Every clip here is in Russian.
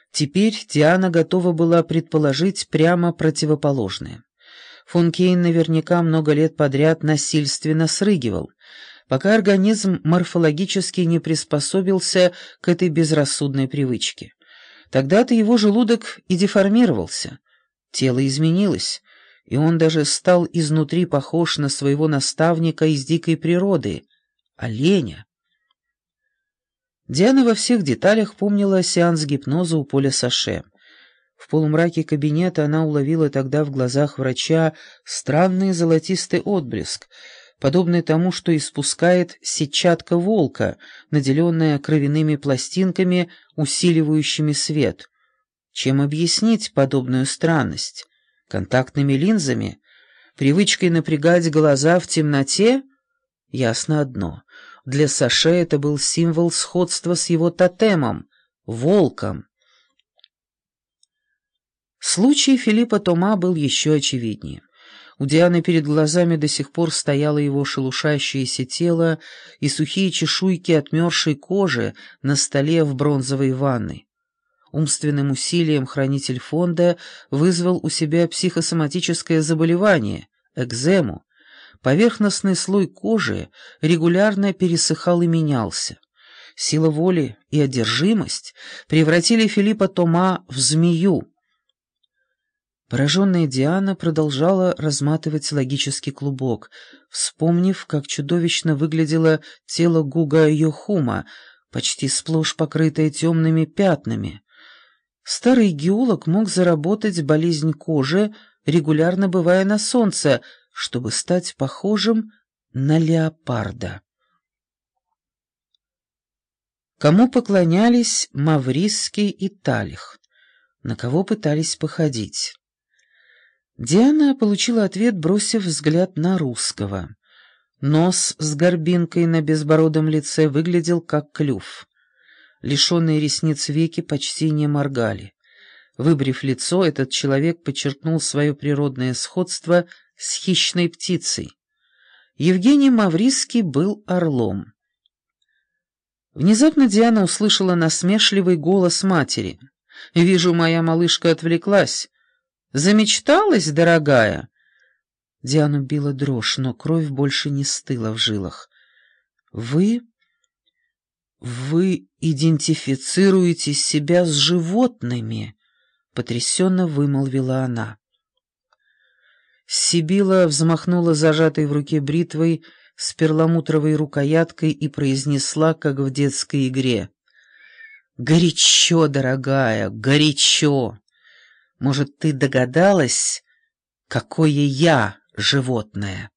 Теперь Диана готова была предположить прямо противоположное. Фон Кейн наверняка много лет подряд насильственно срыгивал, пока организм морфологически не приспособился к этой безрассудной привычке. Тогда-то его желудок и деформировался, тело изменилось, и он даже стал изнутри похож на своего наставника из дикой природы — оленя. Диана во всех деталях помнила сеанс гипноза у Поля Саше. В полумраке кабинета она уловила тогда в глазах врача странный золотистый отблеск, подобный тому, что испускает сетчатка волка, наделенная кровяными пластинками, усиливающими свет. Чем объяснить подобную странность? Контактными линзами? Привычкой напрягать глаза в темноте? Ясно одно. Для Саше это был символ сходства с его тотемом — волком. Случай Филиппа Тома был еще очевиднее. У Дианы перед глазами до сих пор стояло его шелушащееся тело и сухие чешуйки отмерзшей кожи на столе в бронзовой ванной. Умственным усилием хранитель фонда вызвал у себя психосоматическое заболевание — экзему. Поверхностный слой кожи регулярно пересыхал и менялся. Сила воли и одержимость превратили Филиппа Тома в змею. Пораженная Диана продолжала разматывать логический клубок, вспомнив, как чудовищно выглядело тело Гуга Йохума, почти сплошь покрытое темными пятнами. Старый геолог мог заработать болезнь кожи, регулярно бывая на солнце, чтобы стать похожим на леопарда. Кому поклонялись Маврисский и Талих? На кого пытались походить? Диана получила ответ, бросив взгляд на русского. Нос с горбинкой на безбородом лице выглядел как клюв. Лишенные ресниц веки почти не моргали. Выбрив лицо, этот человек подчеркнул свое природное сходство с хищной птицей. Евгений Маврисский был орлом. Внезапно Диана услышала насмешливый голос матери. «Вижу, моя малышка отвлеклась. Замечталась, дорогая?» Диану била дрожь, но кровь больше не стыла в жилах. «Вы идентифицируете себя с животными?» — потрясенно вымолвила она. Сибила взмахнула зажатой в руке бритвой с перламутровой рукояткой и произнесла, как в детской игре: «Горячо, дорогая, горячо! Может, ты догадалась, какое я животное?»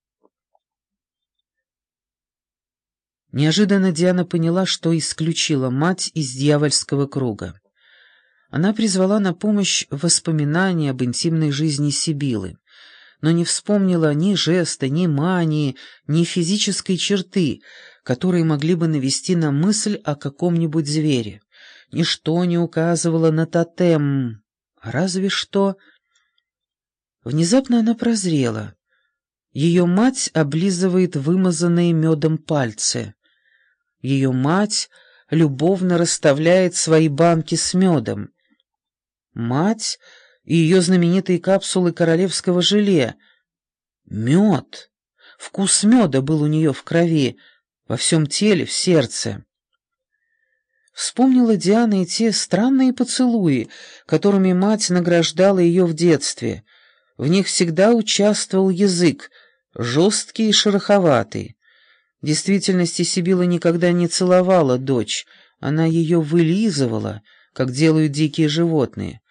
Неожиданно Диана поняла, что исключила мать из дьявольского круга. Она призвала на помощь воспоминания об интимной жизни Сибилы, но не вспомнила ни жеста, ни мании, ни физической черты, которые могли бы навести на мысль о каком-нибудь звере. Ничто не указывало на тотем, разве что... Внезапно она прозрела. Ее мать облизывает вымазанные медом пальцы. Ее мать любовно расставляет свои банки с медом. Мать и ее знаменитые капсулы королевского желе. Мед. Вкус меда был у нее в крови, во всем теле, в сердце. Вспомнила Диана и те странные поцелуи, которыми мать награждала ее в детстве. В них всегда участвовал язык, жесткий и шероховатый. В действительности Сибила никогда не целовала дочь, она ее вылизывала, как делают дикие животные.